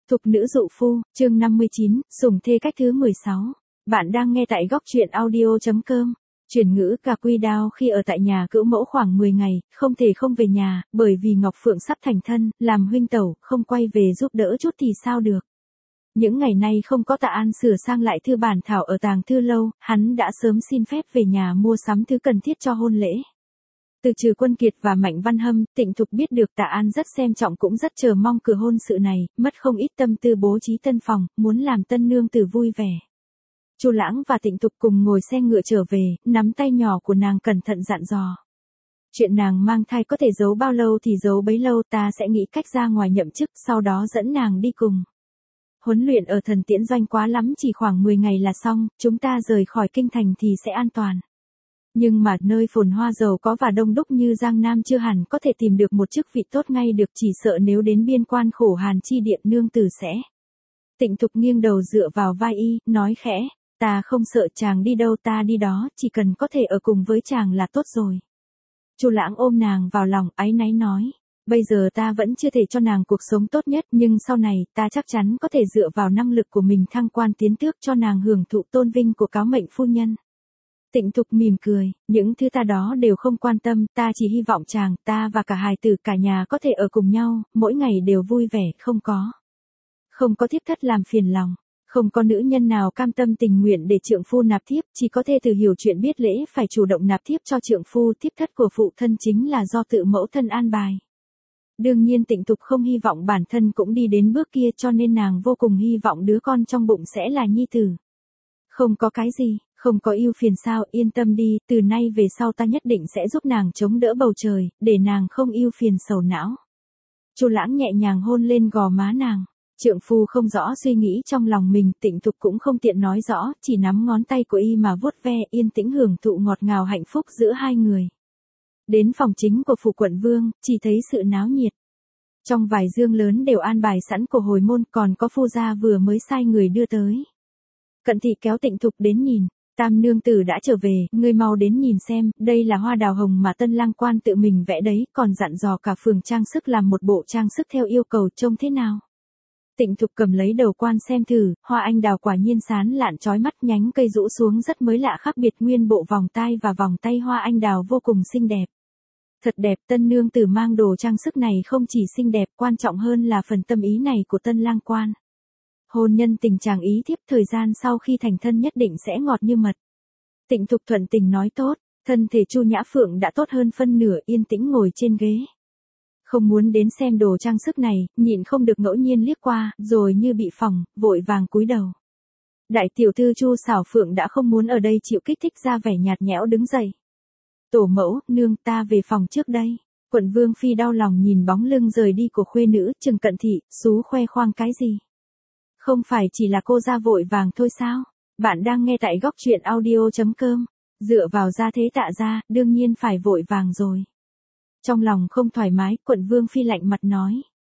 Thục nữ dụ phu, chương 59, sủng thê cách thứ 16. Bạn đang nghe tại góc truyện audio.com. Chuyển ngữ Cà Quy Đao khi ở tại nhà cữu mẫu khoảng 10 ngày, không thể không về nhà, bởi vì Ngọc Phượng sắp thành thân, làm huynh tẩu, không quay về giúp đỡ chút thì sao được. Những ngày nay không có Tạ An sửa sang lại thư bản thảo ở tàng thư lâu, hắn đã sớm xin phép về nhà mua sắm thứ cần thiết cho hôn lễ. Từ trừ Quân Kiệt và Mạnh Văn Hâm, Tịnh Thục biết được Tạ An rất xem trọng cũng rất chờ mong cửa hôn sự này, mất không ít tâm tư bố trí tân phòng, muốn làm tân nương tử vui vẻ. Chu Lãng và Tịnh Thục cùng ngồi xe ngựa trở về, nắm tay nhỏ của nàng cẩn thận dặn dò. Chuyện nàng mang thai có thể giấu bao lâu thì giấu bấy lâu, ta sẽ nghĩ cách ra ngoài nhậm chức, sau đó dẫn nàng đi cùng. Huấn luyện ở Thần Tiễn Doanh quá lắm chỉ khoảng 10 ngày là xong, chúng ta rời khỏi kinh thành thì sẽ an toàn. Nhưng mà nơi phồn hoa giàu có và đông đúc như Giang Nam chưa hẳn có thể tìm được một chức vị tốt ngay được, chỉ sợ nếu đến biên quan khổ hàn chi địa nương tử sẽ. Tịnh Thục nghiêng đầu dựa vào vai y, nói khẽ, ta không sợ, chàng đi đâu ta đi đó, chỉ cần có thể ở cùng với chàng là tốt rồi. Chu Lãng ôm nàng vào lòng, áy náy nói, bây giờ ta vẫn chưa thể cho nàng cuộc sống tốt nhất, nhưng sau này ta chắc chắn có thể dựa vào năng lực của mình thăng quan tiến tước cho nàng hưởng thụ tôn vinh của cáo mệnh phu nhân. Tịnh Thục mỉm cười, những thứ ta đó đều không quan tâm, ta chỉ hy vọng chàng, ta và cả hài tử cả nhà có thể ở cùng nhau, mỗi ngày đều vui vẻ, không có thiếp thất làm phiền lòng, không có nữ nhân nào cam tâm tình nguyện để trượng phu nạp thiếp, chỉ có thể từ hiểu chuyện biết lễ phải chủ động nạp thiếp cho trượng phu, thiếp thất của phụ thân chính là do tự mẫu thân an bài. Đương nhiên Tịnh Thục không hy vọng bản thân cũng đi đến bước kia, cho nên nàng vô cùng hy vọng đứa con trong bụng sẽ là nhi tử. Không có cái gì, không có ưu phiền sao, yên tâm đi, từ nay về sau ta nhất định sẽ giúp nàng chống đỡ bầu trời, để nàng không ưu phiền sầu não. Chu Lãng nhẹ nhàng hôn lên gò má nàng. Trượng phu không rõ suy nghĩ trong lòng mình, Tịnh Thục cũng không tiện nói rõ, chỉ nắm ngón tay của y mà vuốt ve, yên tĩnh hưởng thụ ngọt ngào hạnh phúc giữa hai người. Đến phòng chính của phủ quận vương, chỉ thấy sự náo nhiệt. Trong vài dương lớn đều an bài sẵn của hồi môn, còn có phu gia vừa mới sai người đưa tới. Cận thị kéo Tịnh Thục đến nhìn, tam nương tử đã trở về, ngươi mau đến nhìn xem, đây là hoa đào hồng mà tân lang quan tự mình vẽ đấy, còn dặn dò cả phường trang sức làm một bộ trang sức theo yêu cầu, trông thế nào. Tịnh Thục cầm lấy đầu quan xem thử, hoa anh đào quả nhiên sán lạn chói mắt, nhánh cây rũ xuống rất mới lạ khác biệt, nguyên bộ vòng tai và vòng tay hoa anh đào vô cùng xinh đẹp. Thật đẹp, tân nương tử mang đồ trang sức này không chỉ xinh đẹp, quan trọng hơn là phần tâm ý này của tân lang quan. Hôn nhân tình chàng ý thiếp thời gian sau khi thành thân nhất định sẽ ngọt như mật. Tịnh Thục thuận tình nói tốt, thân thể Chu Nhã Phượng đã tốt hơn phân nửa, yên tĩnh ngồi trên ghế. Không muốn đến xem đồ trang sức này, nhịn không được ngẫu nhiên liếc qua, rồi như bị phỏng, vội vàng cúi đầu. Đại tiểu thư Chu Xảo Phượng đã không muốn ở đây chịu kích thích, ra vẻ nhạt nhẽo đứng dậy. Tổ mẫu, nương, ta về phòng trước đây. Quận Vương Phi đau lòng nhìn bóng lưng rời đi của khuê nữ, Trừng Cận Thị, xú khoe khoang cái gì? Không phải chỉ là cô ra vội vàng thôi sao? Bạn đang nghe tại góc truyện audio.com. Dựa vào gia thế Tạ gia, đương nhiên phải vội vàng rồi. Trong lòng không thoải mái, Quận Vương Phi lạnh mặt nói.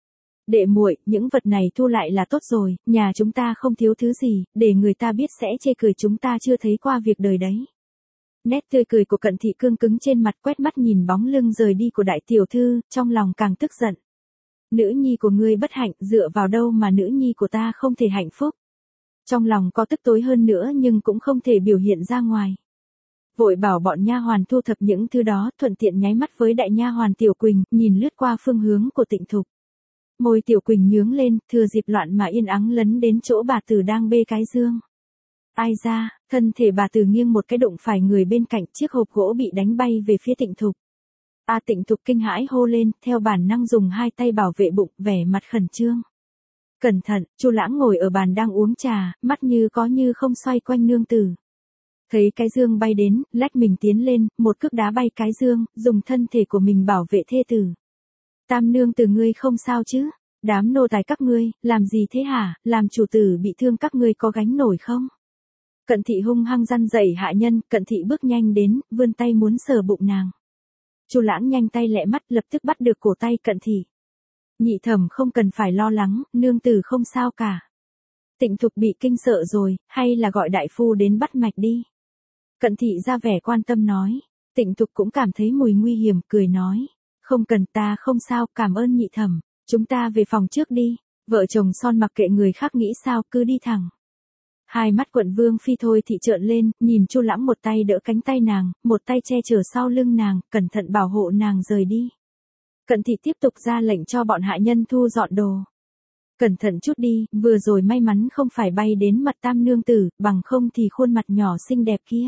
Đệ muội, những vật này thu lại là tốt rồi, nhà chúng ta không thiếu thứ gì, để người ta biết sẽ chê cười chúng ta chưa thấy qua việc đời đấy. Nét tươi cười của Cận Thị cương cứng trên mặt, quét mắt nhìn bóng lưng rời đi của đại tiểu thư, trong lòng càng tức giận. Nữ nhi của ngươi bất hạnh, dựa vào đâu mà nữ nhi của ta không thể hạnh phúc. Trong lòng có tức tối hơn nữa nhưng cũng không thể biểu hiện ra ngoài. Vội bảo bọn nha hoàn thu thập những thứ đó, thuận tiện nháy mắt với đại nha hoàn Tiểu Quỳnh, nhìn lướt qua phương hướng của Tịnh Thục. Môi Tiểu Quỳnh nhướng lên, thừa dịp loạn mà yên ắng lấn đến chỗ bà tử đang bê cái dương. Ai ra, thân thể bà tử nghiêng một cái đụng phải người bên cạnh, chiếc hộp gỗ bị đánh bay về phía Tịnh Thục. Tịnh Thục kinh hãi hô lên, theo bản năng dùng hai tay bảo vệ bụng, vẻ mặt khẩn trương. Cẩn thận, Chu Lãng ngồi ở bàn đang uống trà, mắt như có như không xoay quanh nương tử. Thấy cái dương bay đến, lách mình tiến lên, một cước đá bay cái dương, dùng thân thể của mình bảo vệ thê tử. Tam nương tử ngươi không sao chứ? Đám nô tài các ngươi, làm gì thế hả? Làm chủ tử bị thương các ngươi có gánh nổi không? Cận Thị hung hăng răn dậy hạ nhân, Cận Thị bước nhanh đến, vươn tay muốn sờ bụng nàng. Chu Lãng nhanh tay lẹ mắt, lập tức bắt được cổ tay Cận Thị. Nhị thẩm không cần phải lo lắng, nương tử không sao cả. Tịnh Thục bị kinh sợ rồi, hay là gọi đại phu đến bắt mạch đi. Cận Thị ra vẻ quan tâm nói. Tịnh Thục cũng cảm thấy mùi nguy hiểm, cười nói. Không cần, ta không sao, cảm ơn nhị thẩm, chúng ta về phòng trước đi. Vợ chồng son mặc kệ người khác nghĩ sao, cứ đi thẳng. Hai mắt quận Vương Phi thôi thì trợn lên, nhìn Chu Lãng một tay đỡ cánh tay nàng, một tay che chở sau lưng nàng, cẩn thận bảo hộ nàng rời đi. Cận Thị tiếp tục ra lệnh cho bọn hạ nhân thu dọn đồ. Cẩn thận chút đi, vừa rồi may mắn không phải bay đến mặt Tam nương tử, bằng không thì khuôn mặt nhỏ xinh đẹp kia.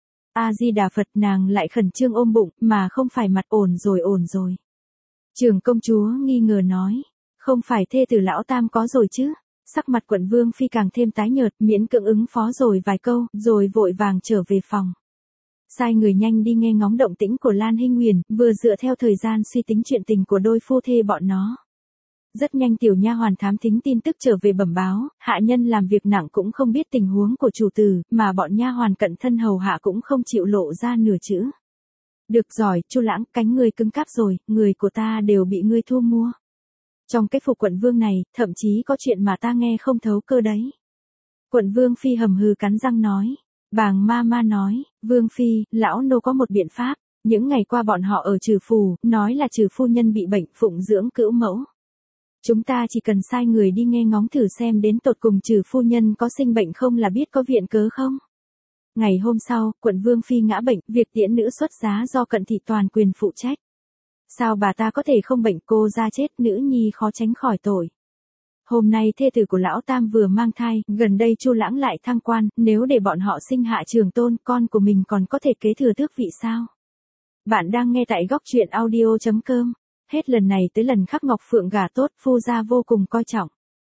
A Di Đà Phật, nàng lại khẩn trương ôm bụng, mà không phải mặt ổn rồi. Trưởng công chúa nghi ngờ nói, không phải thê tử lão Tam có rồi chứ? Sắc mặt quận Vương Phi càng thêm tái nhợt, miễn cưỡng ứng phó rồi vài câu, rồi vội vàng trở về phòng. Sai người nhanh đi nghe ngóng động tĩnh của Lan Hinh Huyền, vừa dựa theo thời gian suy tính chuyện tình của đôi phu thê bọn nó. Rất nhanh tiểu nha hoàn thám thính tin tức trở về bẩm báo, hạ nhân làm việc nặng cũng không biết tình huống của chủ tử, mà bọn nha hoàn cận thân hầu hạ cũng không chịu lộ ra nửa chữ. Được rồi, Chu Lãng, cánh ngươi cứng cáp rồi, người của ta đều bị ngươi thu mua. Trong cái phục quận vương này, thậm chí có chuyện mà ta nghe không thấu cơ đấy. Quận Vương Phi hầm hừ cắn răng nói. Bàng ma nói, Vương Phi, lão nô có một biện pháp. Những ngày qua bọn họ ở Trừ Phủ, nói là Trừ phu nhân bị bệnh phụng dưỡng cữu mẫu. Chúng ta chỉ cần sai người đi nghe ngóng thử xem đến tột cùng Trừ phu nhân có sinh bệnh không là biết có viện cớ không. Ngày hôm sau, quận Vương Phi ngã bệnh, việc tiễn nữ xuất giá do Cận Thị toàn quyền phụ trách. Sao bà ta có thể không bệnh, cô ra chết, nữ nhi khó tránh khỏi tội. Hôm nay thê tử của lão Tam vừa mang thai, gần đây Chu Lãng lại thăng quan, nếu để bọn họ sinh hạ Trường Tôn, con của mình còn có thể kế thừa tước vị sao? Bạn đang nghe tại góc truyện audio.com. Hết lần này tới lần khác Ngọc Phượng gả tốt, phu gia vô cùng coi trọng.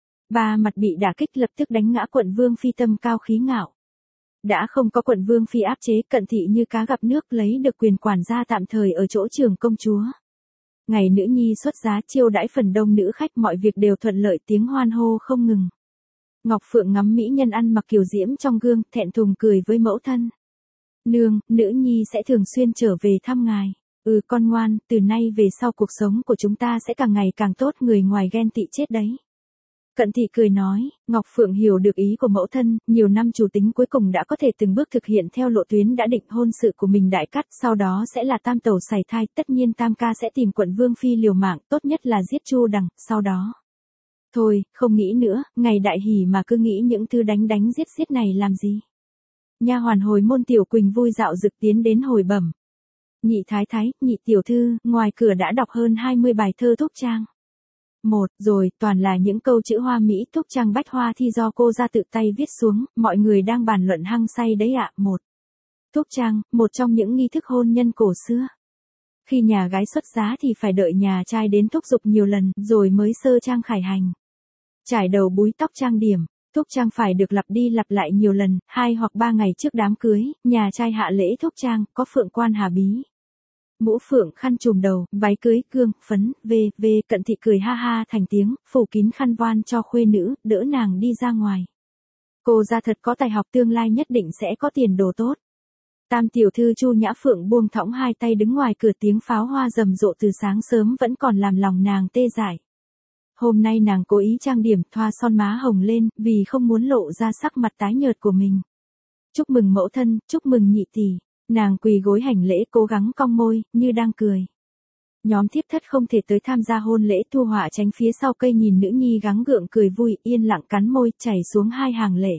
Ba mặt bị đả kích lập tức đánh ngã quận Vương Phi tâm cao khí ngạo. Đã không có quận Vương Phi áp chế, Cận Thị như cá gặp nước lấy được quyền quản gia tạm thời ở chỗ Trường công chúa. Ngày nữ nhi xuất giá chiêu đãi phần đông nữ khách, mọi việc đều thuận lợi, tiếng hoan hô không ngừng. Ngọc Phượng ngắm mỹ nhân ăn mặc kiều diễm trong gương, thẹn thùng cười với mẫu thân. Nương, nữ nhi sẽ thường xuyên trở về thăm ngài. Con ngoan, từ nay về sau cuộc sống của chúng ta sẽ càng ngày càng tốt, người ngoài ghen tị chết đấy. Cận Thị cười nói, Ngọc Phượng hiểu được ý của mẫu thân, nhiều năm chủ tính cuối cùng đã có thể từng bước thực hiện theo lộ tuyến đã định, hôn sự của mình đại cắt, sau đó sẽ là Tam tẩu sảy thai, tất nhiên Tam ca sẽ tìm quận Vương Phi liều mạng, tốt nhất là giết Chu Đằng, sau đó. Thôi, không nghĩ nữa, ngày đại hỉ mà cứ nghĩ những thứ đánh giết này làm gì. Nha hoàn hồi môn Tiểu Quỳnh vui dạo dực tiến đến hồi bẩm. Nhị thái thái, nhị tiểu thư, ngoài cửa đã đọc hơn 20 bài thơ thúc trang. Rồi, toàn là những câu chữ hoa mỹ, thúc trang bách hoa thi do cô ra tự tay viết xuống, mọi người đang bàn luận hăng say đấy ạ. Thúc trang, một trong những nghi thức hôn nhân cổ xưa. Khi nhà gái xuất giá thì phải đợi nhà trai đến thúc giục nhiều lần, rồi mới sơ trang khải hành. Trải đầu búi tóc trang điểm, thúc trang phải được lặp đi lặp lại nhiều lần, 2 hoặc 3 ngày trước đám cưới, nhà trai hạ lễ thúc trang, có phượng quan hà bí. Mũ phượng, khăn trùm đầu, váy cưới, gương, phấn, Cận Thị cười ha ha thành tiếng, phủ kín khăn voan cho khuê nữ, đỡ nàng đi ra ngoài. Cô ra thật có tài học, tương lai nhất định sẽ có tiền đồ tốt. Tam tiểu thư Chu Nhã Phượng buông thõng hai tay đứng ngoài cửa, tiếng pháo hoa rầm rộ từ sáng sớm vẫn còn làm lòng nàng tê dại. Hôm nay nàng cố ý trang điểm, thoa son má hồng lên, vì không muốn lộ ra sắc mặt tái nhợt của mình. Chúc mừng mẫu thân, chúc mừng nhị tỷ. Nàng quỳ gối hành lễ, cố gắng cong môi, như đang cười. Nhóm thiếp thất không thể tới tham gia hôn lễ, Thu Họa tránh phía sau cây nhìn nữ nhi gắng gượng cười vui, yên lặng cắn môi, chảy xuống 2 hàng lệ.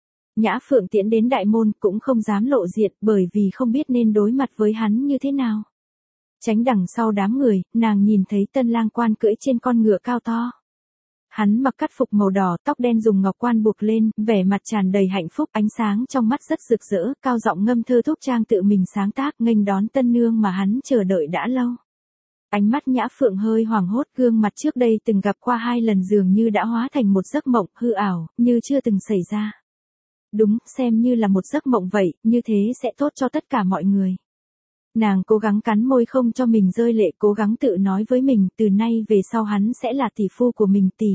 Nhã Phượng tiễn đến đại môn, cũng không dám lộ diện, bởi vì không biết nên đối mặt với hắn như thế nào. Tránh đằng sau đám người, nàng nhìn thấy tân lang quan cưỡi trên con ngựa cao to. Hắn mặc cắt phục màu đỏ, tóc đen dùng ngọc quan buộc lên, vẻ mặt tràn đầy hạnh phúc, ánh sáng trong mắt rất rực rỡ, cao giọng ngâm thơ thúc trang tự mình sáng tác, nghênh đón tân nương mà hắn chờ đợi đã lâu. Ánh mắt Nhã Phượng hơi hoảng hốt, gương mặt trước đây từng gặp qua 2 lần dường như đã hóa thành một giấc mộng hư ảo, như chưa từng xảy ra. Đúng, xem như là một giấc mộng vậy, như thế sẽ tốt cho tất cả mọi người. Nàng cố gắng cắn môi không cho mình rơi lệ, cố gắng tự nói với mình, từ nay về sau hắn sẽ là tỷ phu của mình. Tỷ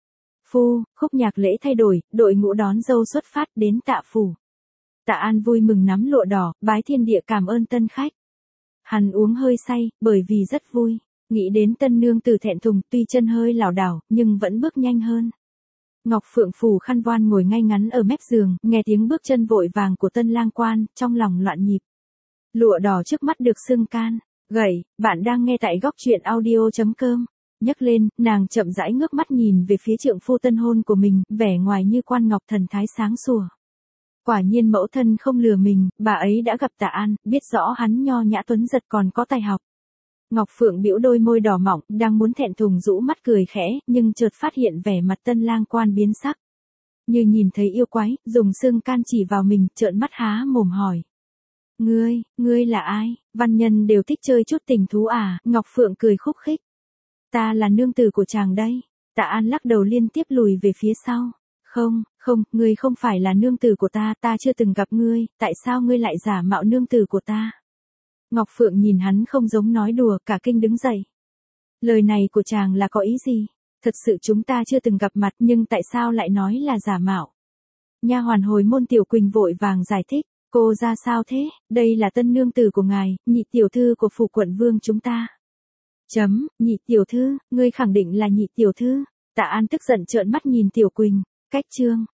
phu, khúc nhạc lễ thay đổi, đội ngũ đón dâu xuất phát đến Tạ phủ. Tạ An vui mừng nắm lụa đỏ, bái thiên địa cảm ơn tân khách. Hắn uống hơi say, bởi vì rất vui, nghĩ đến tân nương tử thẹn thùng, tuy chân hơi lảo đảo, nhưng vẫn bước nhanh hơn. Ngọc Phượng phủ khăn voan ngồi ngay ngắn ở mép giường, nghe tiếng bước chân vội vàng của tân lang quan, trong lòng loạn nhịp. Lụa đỏ trước mắt được sưng can, gậy, bạn đang nghe tại góc truyện audio.com. Nhấc lên, nàng chậm rãi ngước mắt nhìn về phía trượng phu tân hôn của mình, vẻ ngoài như quan ngọc thần thái sáng sủa. Quả nhiên mẫu thân không lừa mình, bà ấy đã gặp Tạ An, biết rõ hắn nho nhã tuấn giật còn có tài học. Ngọc Phượng bĩu đôi môi đỏ mọng, đang muốn thẹn thùng rũ mắt cười khẽ, nhưng chợt phát hiện vẻ mặt tân lang quan biến sắc. Như nhìn thấy yêu quái, dùng xương can chỉ vào mình, trợn mắt há mồm hỏi. Ngươi là ai? Văn nhân đều thích chơi chút tình thú à? Ngọc Phượng cười khúc khích. Ta là nương tử của chàng đây. Tạ An lắc đầu liên tiếp lùi về phía sau. Không, ngươi không phải là nương tử của ta, ta chưa từng gặp ngươi, tại sao ngươi lại giả mạo nương tử của ta? Ngọc Phượng nhìn hắn không giống nói đùa, cả kinh đứng dậy. Lời này của chàng là có ý gì? Thật sự chúng ta chưa từng gặp mặt, nhưng tại sao lại nói là giả mạo? Nha hoàn hồi môn Tiểu Quỳnh vội vàng giải thích. Cô ra sao thế? Đây là tân nương tử của ngài, nhị tiểu thư của phủ quận vương chúng ta. Nhị tiểu thư, ngươi khẳng định là nhị tiểu thư. Tạ An tức giận trợn mắt nhìn Tiểu Quỳnh. Cách chương.